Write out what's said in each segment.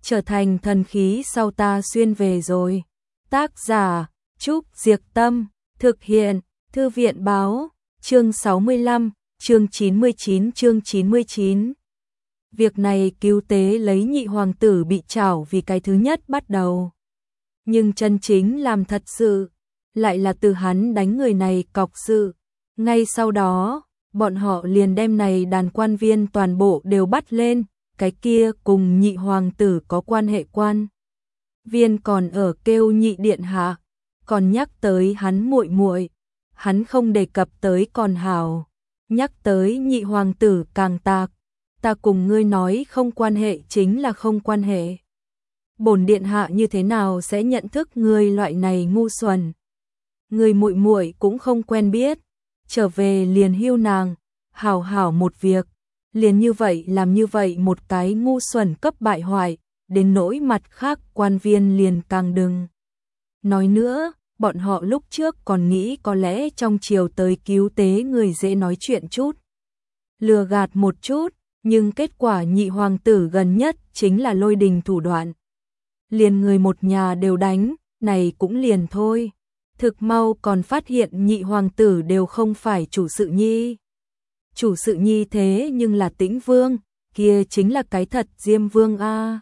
trở thành thần khí sau ta xuyên về rồi. Tác giả Trúc Diệc Tâm, thực hiện Thư viện Báo, chương 65, chương 99. Việc này cứu tế lấy nhị hoàng tử bị trảo vì cái thứ nhất bắt đầu. Nhưng chân chính làm thật sự, lại là từ hắn đánh người này cọc sự. Ngay sau đó, bọn họ liền đem này đàn quan viên toàn bộ đều bắt lên, cái kia cùng nhị hoàng tử có quan hệ quan. Viên còn ở kêu nhị điện hạ, còn nhắc tới hắn muội muội, hắn không đề cập tới còn hảo, nhắc tới nhị hoàng tử càng tạc, ta cùng ngươi nói không quan hệ chính là không quan hệ. Bổn điện hạ như thế nào sẽ nhận thức ngươi loại này ngu xuẩn. Ngươi muội muội cũng không quen biết, trở về liền hưu nàng, hảo hảo một việc, liền như vậy làm như vậy một cái ngu xuẩn cấp bại hoại, đến nỗi mặt khác quan viên liền càng đừng. Nói nữa, bọn họ lúc trước còn nghĩ có lẽ trong triều tới cứu tế người dễ nói chuyện chút, lừa gạt một chút, nhưng kết quả nhị hoàng tử gần nhất chính là lôi đình thủ đoạn. Liền người một nhà đều đánh, này cũng liền thôi. Thực mau còn phát hiện nhị hoàng tử đều không phải chủ sự nhi. Chủ sự nhi thế nhưng là Tĩnh Vương, kia chính là cái thật Diêm Vương a.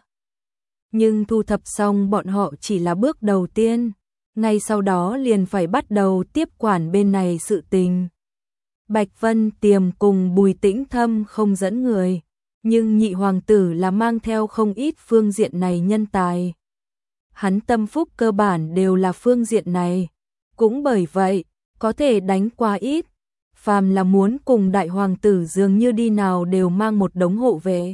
Nhưng thu thập xong bọn họ chỉ là bước đầu tiên, ngay sau đó liền phải bắt đầu tiếp quản bên này sự tình. Bạch Vân Tiềm cùng Bùi Tĩnh Thâm không dẫn người, nhưng nhị hoàng tử là mang theo không ít phương diện này nhân tài. Hắn tâm phúc cơ bản đều là phương diện này, cũng bởi vậy, có thể đánh qua ít. Phàm là muốn cùng đại hoàng tử dường như đi nào đều mang một đống hộ vệ.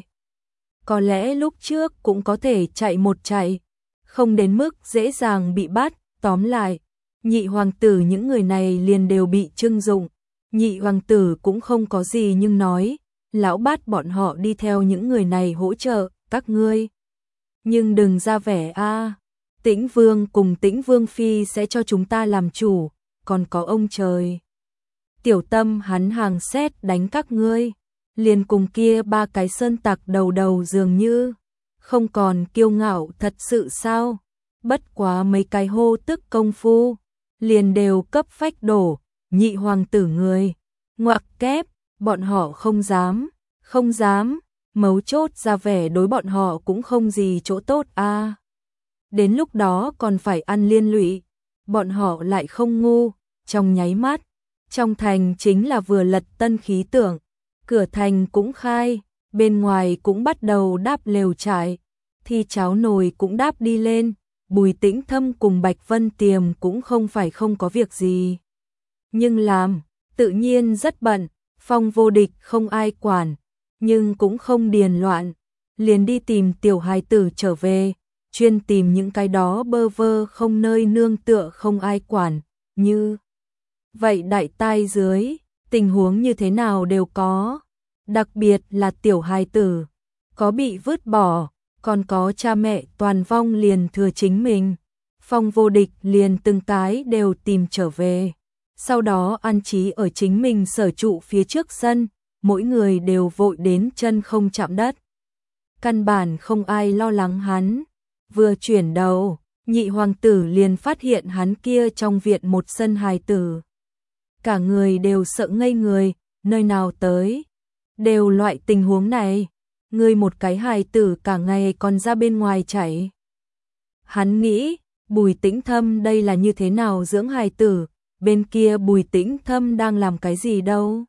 Có lẽ lúc trước cũng có thể chạy một chạy, không đến mức dễ dàng bị bắt, tóm lại. Nhị hoàng tử những người này liền đều bị trưng dụng, nhị hoàng tử cũng không có gì nhưng nói, lão bắt bọn họ đi theo những người này hỗ trợ, các ngươi. Nhưng đừng ra vẻ a. Tĩnh Vương cùng Tĩnh Vương Phi sẽ cho chúng ta làm chủ, còn có ông trời. Tiểu Tâm hắn hàng xét đánh các ngươi, liền cùng kia ba cái sơn tặc đầu đầu dường như, không còn kiêu ngạo thật sự sao, bất quá mấy cái hô tức công phu, liền đều cấp phách đổ, nhị hoàng tử người, ngoặc kép, bọn họ không dám, mấu chốt ra vẻ đối bọn họ cũng không gì chỗ tốt a. Đến lúc đó còn phải ăn liên lụy, bọn họ lại không ngu, trong nháy mắt. Trong thành chính là vừa lật tân khí tượng, cửa thành cũng khai, bên ngoài cũng bắt đầu đáp lều trại, thi cháo nồi cũng đáp đi lên, Bùi Tĩnh Thâm cùng Bạch Vân Tiềm cũng không phải không có việc gì. Nhưng làm, tự nhiên rất bận, Phong Vô Địch không ai quản, nhưng cũng không điền loạn, liền đi tìm tiểu hài tử trở về, chuyên tìm những cái đó bơ vơ không nơi nương tựa không ai quản, như vậy đại tai dưới, tình huống như thế nào đều có, đặc biệt là tiểu hài tử, có bị vứt bỏ, còn có cha mẹ toàn vong liền thừa chính mình. Phong Vô Địch liền từng cái đều tìm trở về, sau đó an trí ở chính mình sở trụ phía trước sân, mỗi người đều vội đến chân không chạm đất. Căn bản không ai lo lắng hắn, vừa chuyển đầu, nhị hoàng tử liền phát hiện hắn kia trong viện một sân hài tử. Cả người đều sợ ngây người, nơi nào tới, đều loại tình huống này, ngươi một cái hài tử cả ngày còn ra bên ngoài chảy. Hắn nghĩ, Bùi Tĩnh Thâm đây là như thế nào dưỡng hài tử, bên kia Bùi Tĩnh Thâm đang làm cái gì đâu.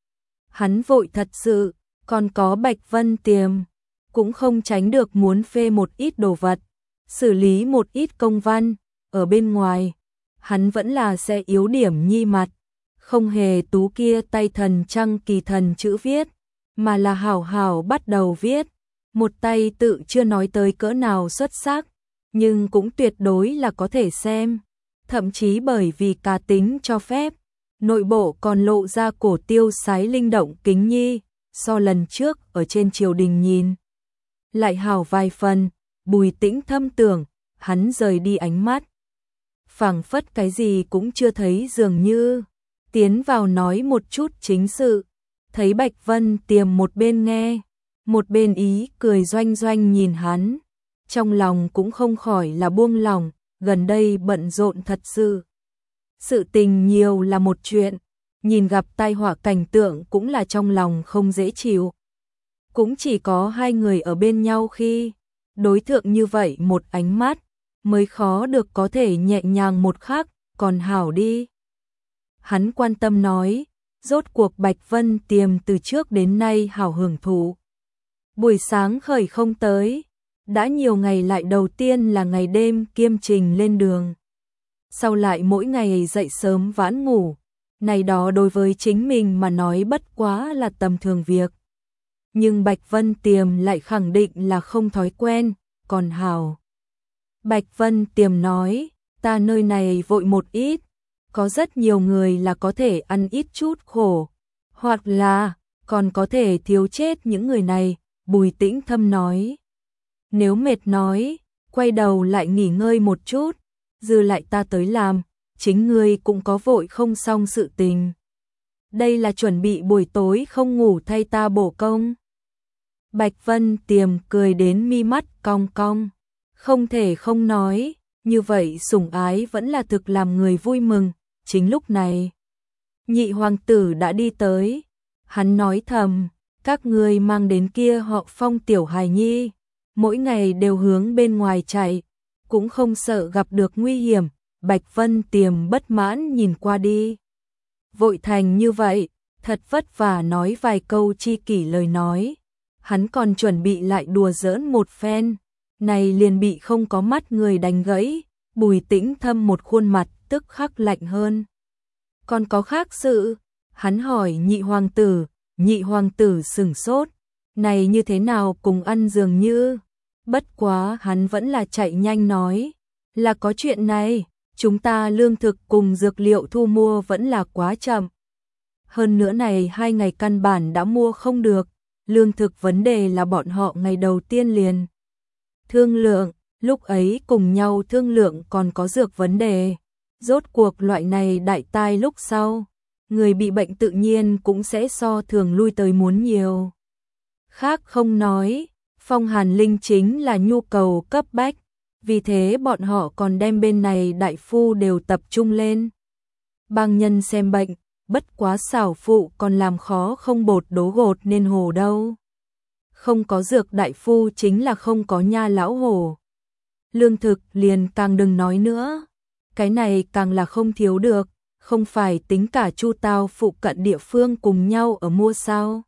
Hắn vội thật sự, còn có Bạch Vân Tiềm, cũng không tránh được muốn phê một ít đồ vật, xử lý một ít công văn, ở bên ngoài, hắn vẫn là sẽ yếu điểm nhi mặt. Không hề tú kia tay thần trăng kỳ thần chữ viết, mà là hảo hảo bắt đầu viết, một tay tự chưa nói tới cỡ nào xuất sắc, nhưng cũng tuyệt đối là có thể xem, thậm chí bởi vì cá tính cho phép, nội bộ còn lộ ra cổ tiêu sái linh động kính nhi, so lần trước ở trên triều đình nhìn. Lại hảo vài phần, Bùi Tĩnh Thâm tưởng, hắn rời đi ánh mắt. Phảng phất cái gì cũng chưa thấy dường như. Tiến vào nói một chút chính sự, thấy Bạch Vân Tiềm một bên nghe, một bên ý cười doanh doanh nhìn hắn, trong lòng cũng không khỏi là buông lòng, gần đây bận rộn thật sự. Sự tình nhiều là một chuyện, nhìn gặp tai họa cảnh tượng cũng là trong lòng không dễ chịu. Cũng chỉ có hai người ở bên nhau khi đối tượng như vậy một ánh mắt, mới khó được có thể nhẹ nhàng một khắc, còn hảo đi. Hắn quan tâm nói, rốt cuộc Bạch Vân Tiềm từ trước đến nay hảo hưởng thụ. Buổi sáng khởi không tới, đã nhiều ngày lại đầu tiên là ngày đêm kiêm trình lên đường. Sau lại mỗi ngày dậy sớm vãn ngủ, này đó đối với chính mình mà nói bất quá là tầm thường việc. Nhưng Bạch Vân Tiềm lại khẳng định là không thói quen, còn hảo. Bạch Vân Tiềm nói, ta nơi này vội một ít, có rất nhiều người là có thể ăn ít chút khổ, hoặc là còn có thể thiếu chết những người này, Bùi Tĩnh Thâm nói. Nếu mệt nói, quay đầu lại nghỉ ngơi một chút, dư lại ta tới làm, chính ngươi cũng có vội không xong sự tình. Đây là chuẩn bị buổi tối không ngủ thay ta bổ công. Bạch Vân Tiềm cười đến mi mắt cong cong, không thể không nói, như vậy sủng ái vẫn là thực làm người vui mừng. Chính lúc này, nhị hoàng tử đã đi tới, hắn nói thầm, các ngươi mang đến kia họ Phong tiểu hài nhi, mỗi ngày đều hướng bên ngoài chạy, cũng không sợ gặp được nguy hiểm. Bạch Vân Tiềm bất mãn nhìn qua đi. Vội thành như vậy, thật vất vả nói vài câu chi kỷ lời nói, hắn còn chuẩn bị lại đùa giỡn một phen, này liền bị không có mắt người đánh gãy. Bùi Tĩnh Thâm một khuôn mặt tức khắc lạnh hơn. Còn có khác sự? Hắn hỏi nhị hoàng tử sửng sốt, này như thế nào cùng ăn dường như. Bất quá hắn vẫn là chạy nhanh nói, là có chuyện này, chúng ta lương thực cùng dược liệu thu mua vẫn là quá chậm. Hơn nữa này 2 ngày căn bản đã mua không được, lương thực vấn đề là bọn họ ngày đầu tiên liền thương lượng, lúc ấy cùng nhau thương lượng còn có dược vấn đề. Rốt cuộc loại này đại tai lúc sau, người bị bệnh tự nhiên cũng sẽ so thường lui tới muốn nhiều. Khác không nói, phong hàn linh chính là nhu cầu cấp bách, vì thế bọn họ còn đem bên này đại phu đều tập trung lên. Bang nhân xem bệnh, bất quá xảo phụ còn làm khó không bột đố gột nên hồ đâu. Không có dược đại phu chính là không có nha lão hồ. Lương thực liền càng đừng nói nữa. Cái này càng là không thiếu được, không phải tính cả Chu Tao phụ cận địa phương cùng nhau ở mua sao?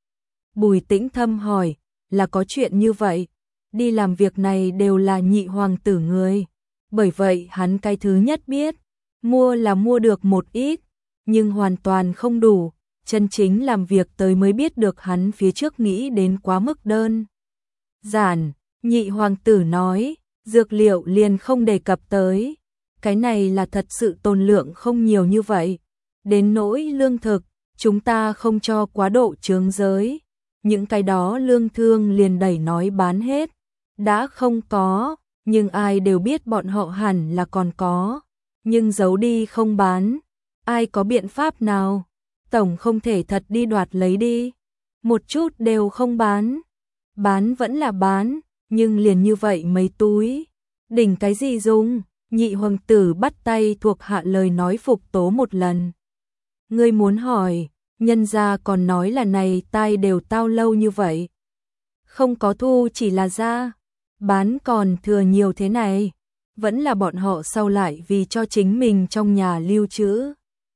Bùi Tĩnh Thâm hỏi, là có chuyện như vậy, đi làm việc này đều là nhị hoàng tử người, bởi vậy hắn cái thứ nhất biết, mua là mua được một ít, nhưng hoàn toàn không đủ, chân chính làm việc tới mới biết được hắn phía trước nghĩ đến quá mức đơn giản. Nhị hoàng tử nói, dược liệu liền không đề cập tới. Cái này là thật sự tồn lượng không nhiều như vậy. Đến nỗi lương thực, chúng ta không cho quá độ chướng giới. Những cái đó lương thương liền đẩy nói bán hết. Đã không có, nhưng ai đều biết bọn họ hẳn là còn có. Nhưng giấu đi không bán. Ai có biện pháp nào? Tổng không thể thật đi đoạt lấy đi. Một chút đều không bán. Bán vẫn là bán, nhưng liền như vậy mấy túi. Đỉnh cái gì dùng? Nhị hoàng tử bắt tay thuộc hạ lời nói phục tố một lần. Ngươi muốn hỏi, nhân gia còn nói là này tai đều tao lâu như vậy. Không có thu chỉ là ra, bán còn thừa nhiều thế này. Vẫn là bọn họ sau lại vì cho chính mình trong nhà lưu trữ.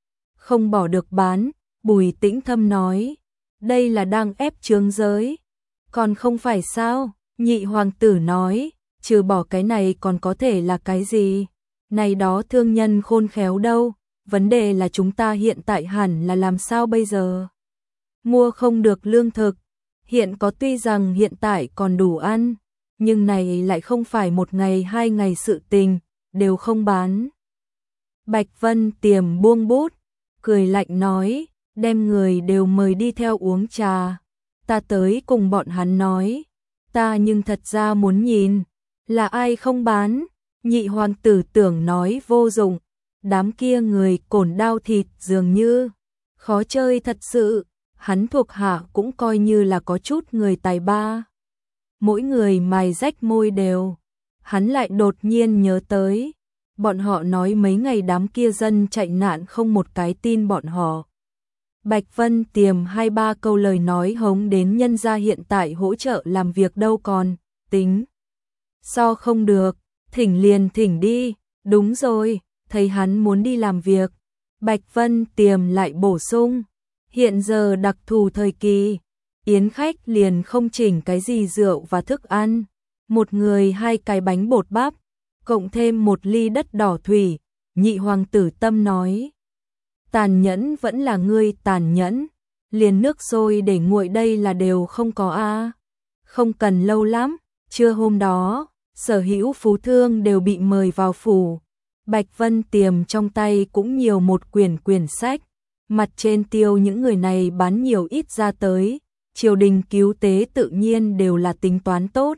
Không bỏ được bán, Bùi Tĩnh Thâm nói. Đây là đang ép chướng giới. Còn không phải sao, nhị hoàng tử nói. Trừ bỏ cái này còn có thể là cái gì? Này đó thương nhân khôn khéo đâu, vấn đề là chúng ta hiện tại hẳn là làm sao bây giờ? Mua không được lương thực, hiện có tuy rằng hiện tại còn đủ ăn, nhưng này lại không phải một ngày 2 ngày sự tình, đều không bán. Bạch Vân Tiềm buông bút, cười lạnh nói, đem người đều mời đi theo uống trà. Ta tới cùng bọn hắn nói, ta nhưng thật ra muốn nhìn. Là ai không bán? Nhị hoàng tử tưởng nói vô dụng, đám kia người cổn đao thịt dường như khó chơi thật sự, hắn thuộc hạ cũng coi như là có chút người tài ba. Mỗi người mài rách môi đều hắn lại đột nhiên nhớ tới, bọn họ nói mấy ngày đám kia dân chạy nạn không một cái tin bọn họ. Bạch Vân Tiềm 2-3 câu lời nói hống đến nhân gia hiện tại hỗ trợ làm việc đâu còn, tính. So không được, thỉnh liền thỉnh đi, đúng rồi, thấy hắn muốn đi làm việc. Bạch Vân Tiềm lại bổ sung, hiện giờ đặc thù thời kỳ, yến khách liền không chỉnh cái gì rượu và thức ăn, một người 2 cái bánh bột bắp, cộng thêm 1 ly đất đỏ thủy, Nhị hoàng tử Tâm nói. Tàn nhẫn vẫn là ngươi tàn nhẫn, liền nước sôi để nguội đây là đều không có a. Không cần lâu lắm, trưa hôm đó, sở hữu phú thương đều bị mời vào phủ. Bạch Vân Tiềm trong tay cũng nhiều một quyển sách, mặt trên tiêu những người này bán nhiều ít ra tới, triều đình cứu tế tự nhiên đều là tính toán tốt.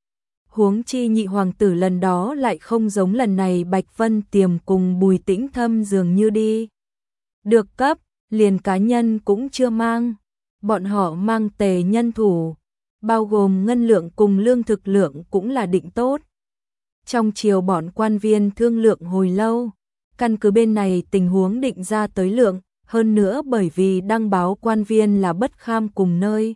Huống chi Nhị hoàng tử lần đó lại không giống lần này Bạch Vân Tiềm cùng Bùi Tĩnh Thâm dường như đi được cấp, liền cá nhân cũng chưa mang, bọn họ mang tề nhân thủ, bao gồm ngân lượng cùng lương thực lượng cũng là định tốt. Trong chiều bọn quan viên thương lượng hồi lâu, căn cứ bên này tình huống định ra tới lượng, hơn nữa bởi vì đăng báo quan viên là bất kham cùng nơi.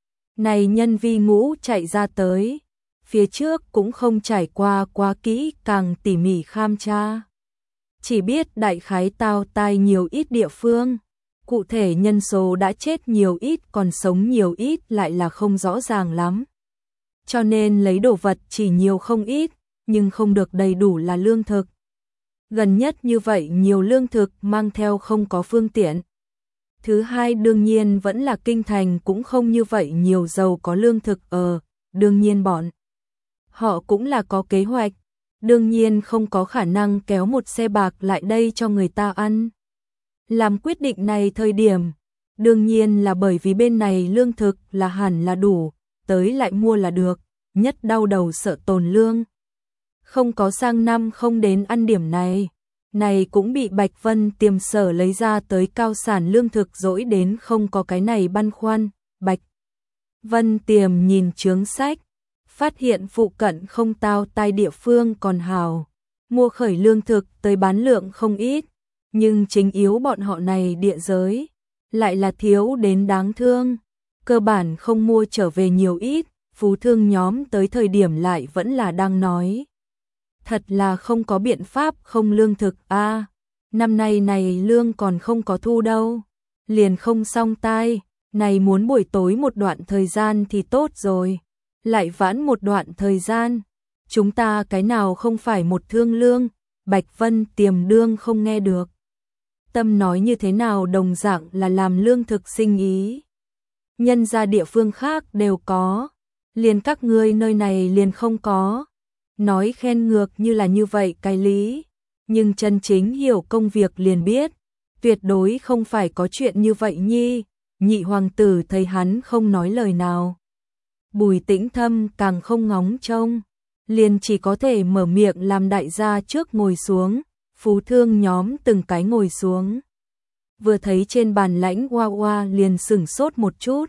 Này nhân vi ngũ chạy ra tới, phía trước cũng không trải qua quá kỹ càng tỉ mỉ kham tra. Chỉ biết đại khái tao tai nhiều ít địa phương, cụ thể nhân số đã chết nhiều ít còn sống nhiều ít lại là không rõ ràng lắm. Cho nên lấy đồ vật chỉ nhiều không ít, nhưng không được đầy đủ là lương thực. Gần nhất như vậy nhiều lương thực mang theo không có phương tiện. Thứ hai đương nhiên vẫn là kinh thành cũng không như vậy nhiều giàu có lương thực đương nhiên bọn họ cũng là có kế hoạch, đương nhiên không có khả năng kéo một xe bạc lại đây cho người ta ăn. Làm quyết định này thời điểm, đương nhiên là bởi vì bên này lương thực là hẳn là đủ, tới lại mua là được, nhất đau đầu sợ tồn lương. Không có sang năm không đến ăn điểm này, này cũng bị Bạch Vân Tiềm sở lấy ra tới cao sản lương thực dỗi đến không có cái này băn khoăn. Bạch Vân Tiềm nhìn chướng sách, phát hiện phụ cận không tao tai địa phương còn hào, mua khởi lương thực tới bán lượng không ít, nhưng chính yếu bọn họ này địa giới, lại là thiếu đến đáng thương, cơ bản không mua trở về nhiều ít, phú thương nhóm tới thời điểm lại vẫn là đang nói. Thật là không có biện pháp không lương thực a, năm nay này lương còn không có thu đâu, liền không xong tai, này muốn buổi tối một đoạn thời gian thì tốt rồi, lại vãn một đoạn thời gian, chúng ta cái nào không phải một thương lương, Bạch Vân Tiềm đương không nghe được. Tâm nói như thế nào đồng dạng là làm lương thực sinh ý. Nhân ra địa phương khác đều có, liền các ngươi nơi này liền không có. Nói khen ngược như là như vậy cái lý, nhưng chân chính hiểu công việc liền biết, tuyệt đối không phải có chuyện như vậy nhi. Nhị hoàng tử thấy hắn không nói lời nào, Bùi Tĩnh Thâm càng không ngóng trông, liền chỉ có thể mở miệng làm đại gia trước ngồi xuống, phú thương nhóm từng cái ngồi xuống. Vừa thấy trên bàn lãnh hoa hoa liền sửng sốt một chút,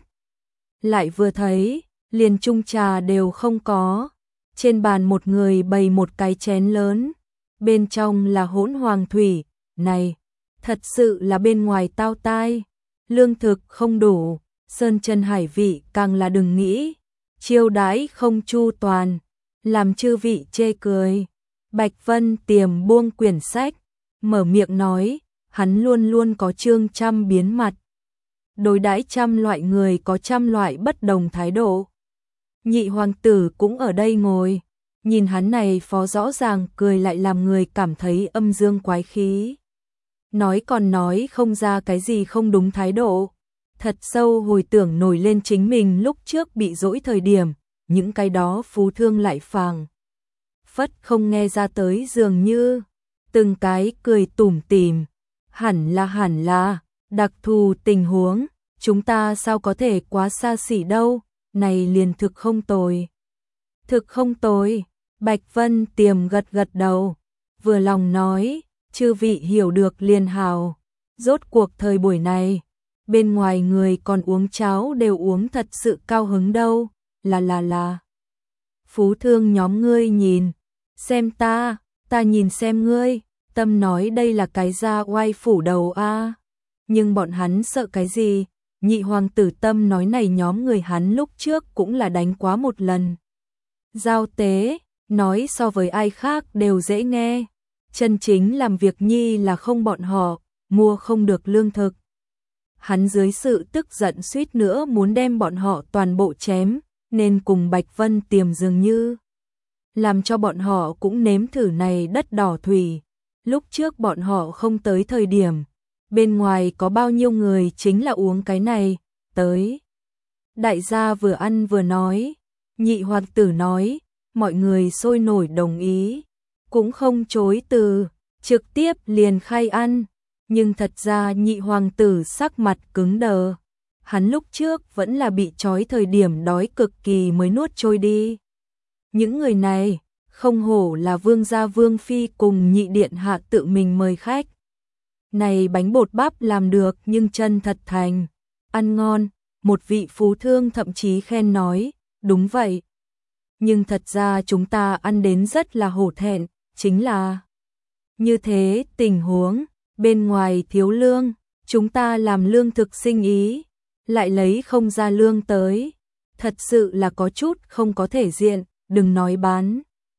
lại vừa thấy, liền chung trà đều không có. Trên bàn một người bày một cái chén lớn, bên trong là hỗn hoàng thủy, này, thật sự là bên ngoài tao tai, lương thực không đủ, sơn chân hải vị càng là đừng nghĩ, chiêu đãi không chu toàn, làm chư vị chê cười. Bạch Vân Tiềm buông quyển sách, mở miệng nói, hắn luôn luôn có chương trăm biến mặt. Đối đãi trăm loại người có trăm loại bất đồng thái độ. Nhị hoàng tử cũng ở đây ngồi, nhìn hắn này phó rõ ràng cười lại làm người cảm thấy âm dương quái khí. Nói còn nói không ra cái gì không đúng thái độ. Thật sâu hồi tưởng nổi lên chính mình lúc trước bị dỗi thời điểm, những cái đó phú thương lại phàng phất không nghe ra tới dường như, từng cái cười tủm tỉm, hẳn là, đặc thù tình huống, chúng ta sao có thể quá xa xỉ đâu, này liền thực không tồi. Thực không tồi, Bạch Vân Tiềm gật gật đầu, vừa lòng nói, chư vị hiểu được liền hào, rốt cuộc thời buổi này, bên ngoài người còn uống cháo đều uống thật sự cao hứng đâu, là. Phú thương nhóm ngươi nhìn, Xem ta nhìn xem ngươi, Tâm nói đây là cái da oai phủ đầu a. Nhưng bọn hắn sợ cái gì? Nhị hoàng tử Tâm nói này nhóm người hắn lúc trước cũng là đánh quá một lần. Giao tế, nói so với ai khác đều dễ nghe. Chân chính làm việc nhi là không bọn họ, mua không được lương thực. Hắn dưới sự tức giận suýt nữa muốn đem bọn họ toàn bộ chém, nên cùng Bạch Vân Tiềm dường như làm cho bọn họ cũng nếm thử này đất đỏ thủy. Lúc trước bọn họ không tới thời điểm, bên ngoài có bao nhiêu người chính là uống cái này, tới. Đại gia vừa ăn vừa nói, nhị hoàng tử nói, mọi người sôi nổi đồng ý, cũng không chối từ, trực tiếp liền khai ăn. Nhưng thật ra nhị hoàng tử sắc mặt cứng đờ. Hắn lúc trước vẫn là bị trói thời điểm đói cực kỳ mới nuốt trôi đi. Những người này, không hổ là vương gia vương phi cùng nhị điện hạ tự mình mời khách. Này bánh bột bắp làm được nhưng chân thật thành, ăn ngon, một vị phú thương thậm chí khen nói, đúng vậy. Nhưng thật ra chúng ta ăn đến rất là hổ thẹn, chính là như thế tình huống. Bên ngoài thiếu lương, chúng ta làm lương thực sinh ý, lại lấy không ra lương tới. Thật sự là có chút không có thể diện, đừng nói bán.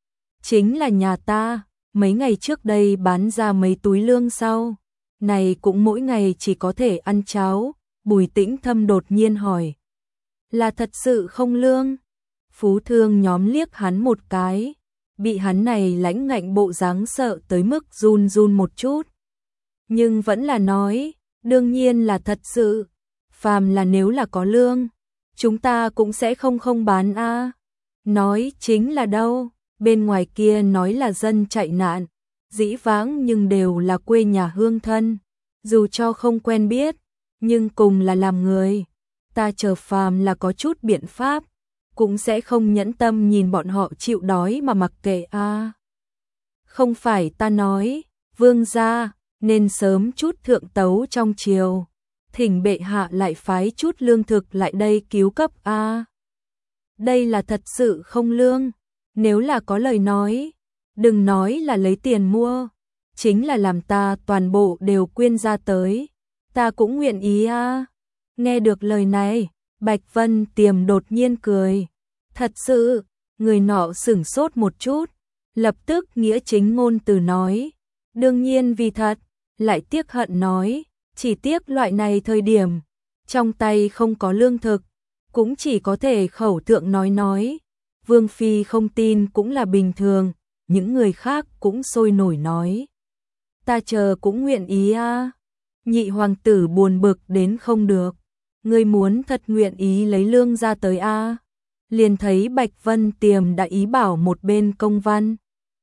Chính là nhà ta, mấy ngày trước đây bán ra mấy túi lương sau. Này cũng mỗi ngày chỉ có thể ăn cháo. Bùi Tĩnh Thâm đột nhiên hỏi. Là thật sự không lương? Phú thương nhóm liếc hắn một cái. Bị hắn này lãnh ngạnh bộ dáng sợ tới mức run run một chút. Nhưng vẫn là nói, đương nhiên là thật sự. Phàm là nếu là có lương, chúng ta cũng sẽ không bán a. Nói chính là đâu, bên ngoài kia nói là dân chạy nạn, dĩ vãng nhưng đều là quê nhà hương thân, dù cho không quen biết, nhưng cùng là làm người. Ta chờ phàm là có chút biện pháp, cũng sẽ không nhẫn tâm nhìn bọn họ chịu đói mà mặc kệ a. Không phải ta nói, vương gia nên sớm chút thượng tấu trong triều, thỉnh bệ hạ lại phái chút lương thực lại đây cứu cấp a. Đây là thật sự không lương, nếu là có lời nói, đừng nói là lấy tiền mua, chính là làm ta toàn bộ đều quyên ra tới, ta cũng nguyện ý a. Nghe được lời này, Bạch Vân Tiềm đột nhiên cười, thật sự, người nọ sửng sốt một chút, lập tức nghĩa chính ngôn từ nói, đương nhiên vì thật. Lại tiếc hận nói, chỉ tiếc loại này thời điểm, trong tay không có lương thực, cũng chỉ có thể khẩu thượng nói. Vương phi không tin cũng là bình thường, những người khác cũng sôi nổi nói. Ta chờ cũng nguyện ý a. Nhị hoàng tử buồn bực đến không được, ngươi muốn thật nguyện ý lấy lương ra tới a. Liền thấy Bạch Vân Tiềm đã ý bảo một bên công văn.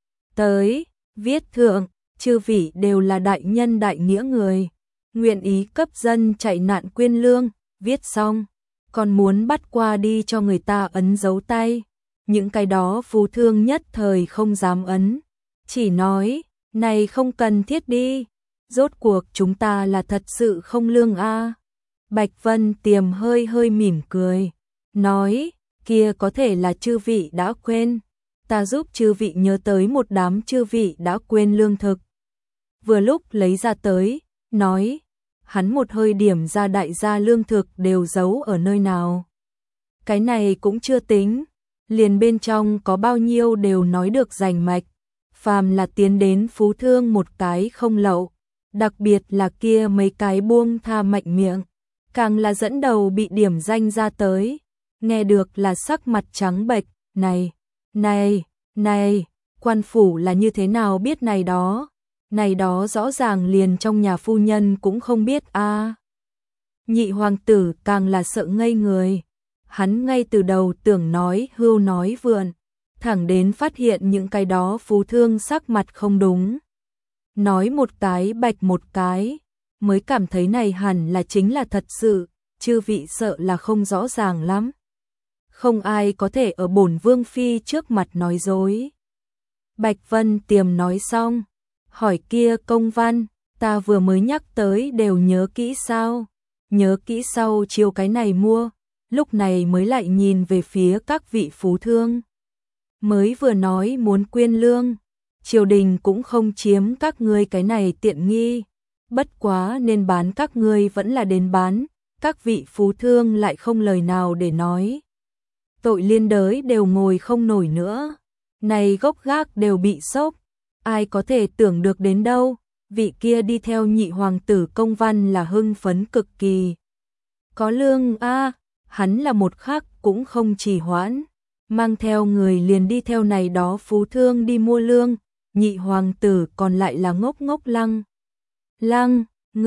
Tới, viết thượng. Chư vị đều là đại nhân đại nghĩa người, nguyện ý cấp dân chạy nạn quyên lương, viết xong, còn muốn bắt qua đi cho người ta ấn dấu tay. Những cái đó phú thương nhất thời không dám ấn, chỉ nói, này không cần thiết đi, rốt cuộc chúng ta là thật sự không lương a. Bạch Vân Tiềm hơi mỉm cười, nói, kia có thể là chư vị đã quên, ta giúp chư vị nhớ tới một đám chư vị đã quên lương thực. Vừa lúc lấy ra tới, nói, hắn một hơi điểm ra đại gia lương thực đều giấu ở nơi nào. Cái này cũng chưa tính, liền bên trong có bao nhiêu đều nói được rành mạch, phàm là tiến đến phú thương một cái không lậu, đặc biệt là kia mấy cái buông tha mạnh miệng, càng là dẫn đầu bị điểm danh ra tới, nghe được là sắc mặt trắng bệch, này, quan phủ là như thế nào biết này đó? Này đó rõ ràng liền trong nhà phu nhân cũng không biết a. Nhị hoàng tử càng là sợ ngây người. Hắn ngay từ đầu tưởng nói hưu nói vượn, thẳng đến phát hiện những cái đó phú thương sắc mặt không đúng. Nói một cái bạch một cái, mới cảm thấy này hẳn là chính là thật sự, chư vị sợ là không rõ ràng lắm. Không ai có thể ở bổn vương phi trước mặt nói dối. Bạch Vân Tiềm nói xong. Hỏi kia công văn, ta vừa mới nhắc tới đều nhớ kỹ sao? Nhớ kỹ sau chiều cái này mua, lúc này mới lại nhìn về phía các vị phú thương. mới vừa nói muốn quyên lương, triều đình cũng không chiếm các ngươi cái này tiện nghi, bất quá nên bán các ngươi vẫn là đến bán, các vị phú thương lại không lời nào để nói. Tội liên đới đều ngồi không nổi nữa, này gốc gác đều bị sốc, ai có thể tưởng được đến đâu, vị kia đi theo nhị hoàng tử công văn là hưng phấn cực kỳ. Có lương a, hắn là một khắc cũng không trì hoãn, mang theo người liền đi theo này đó phú thương đi mua lương, nhị hoàng tử còn lại là ngốc ngốc lăng. Lăng,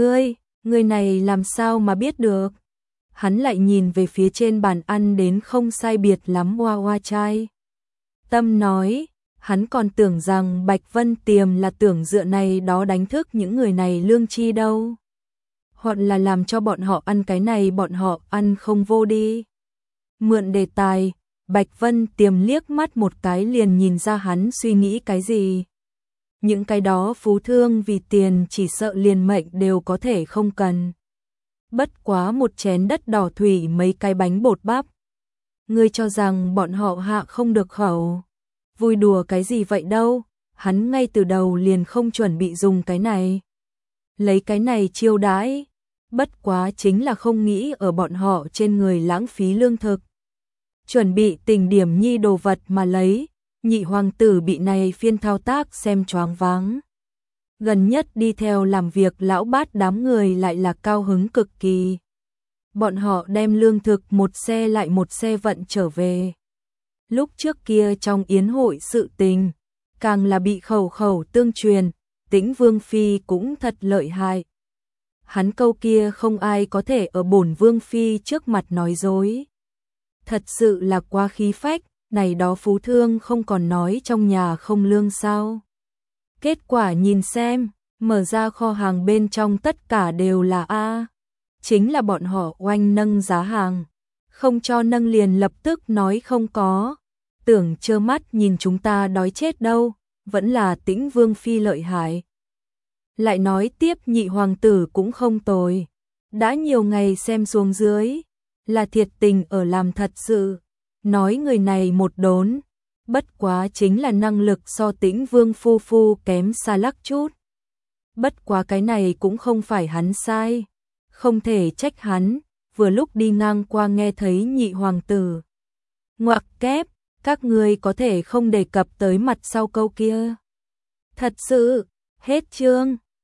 ngươi này làm sao mà biết được? Hắn lại nhìn về phía trên bàn ăn đến không sai biệt lắm hoa hoa trai. Tâm nói, hắn còn tưởng rằng Bạch Vân Tiềm là tưởng dựa này đó đánh thức những người này lương chi đâu. Hoặc là làm cho bọn họ ăn cái này bọn họ ăn không vô đi. Mượn đề tài, Bạch Vân Tiềm liếc mắt một cái liền nhìn ra hắn suy nghĩ cái gì. Những cái đó phú thương vì tiền chỉ sợ liền mệnh đều có thể không cần. Bất quá một chén đất đỏ thủy mấy cái bánh bột bắp. Ngươi cho rằng bọn họ hạ không được khẩu. Vui đùa cái gì vậy đâu, hắn ngay từ đầu liền không chuẩn bị dùng cái này. Lấy cái này chiêu đãi, bất quá chính là không nghĩ ở bọn họ trên người lãng phí lương thực. Chuẩn bị tình điểm nhi đồ vật mà lấy, nhị hoàng tử bị này phiên thao tác xem choáng váng. Gần nhất đi theo làm việc lão bát đám người lại là cao hứng cực kỳ. Bọn họ đem lương thực một xe lại một xe vận trở về. Lúc trước kia trong yến hội sự tình, càng là bị khẩu khẩu tương truyền, Tĩnh Vương Phi cũng thật lợi hại. Hắn câu kia không ai có thể ở bổn Vương Phi trước mặt nói dối. Thật sự là quá khí phách, này đó phú thương không còn nói trong nhà không lương sao. Kết quả nhìn xem, mở ra kho hàng bên trong tất cả đều là A. Chính là bọn họ oanh nâng giá hàng. Không cho nâng liền lập tức nói không có. Tưởng trơ mắt nhìn chúng ta đói chết đâu, vẫn là Tĩnh Vương Phi lợi hại. Lại nói tiếp nhị hoàng tử cũng không tồi. Đã nhiều ngày xem xuống dưới, là thiệt tình ở làm thật sự. Nói người này một đốn, bất quá chính là năng lực so Tĩnh Vương phu phu kém xa lắc chút. Bất quá cái này cũng không phải hắn sai, không thể trách hắn, vừa lúc đi ngang qua nghe thấy nhị hoàng tử. Ngoặc kép, các ngươi có thể không đề cập tới mặt sau câu kia. Thật sự, hết chương.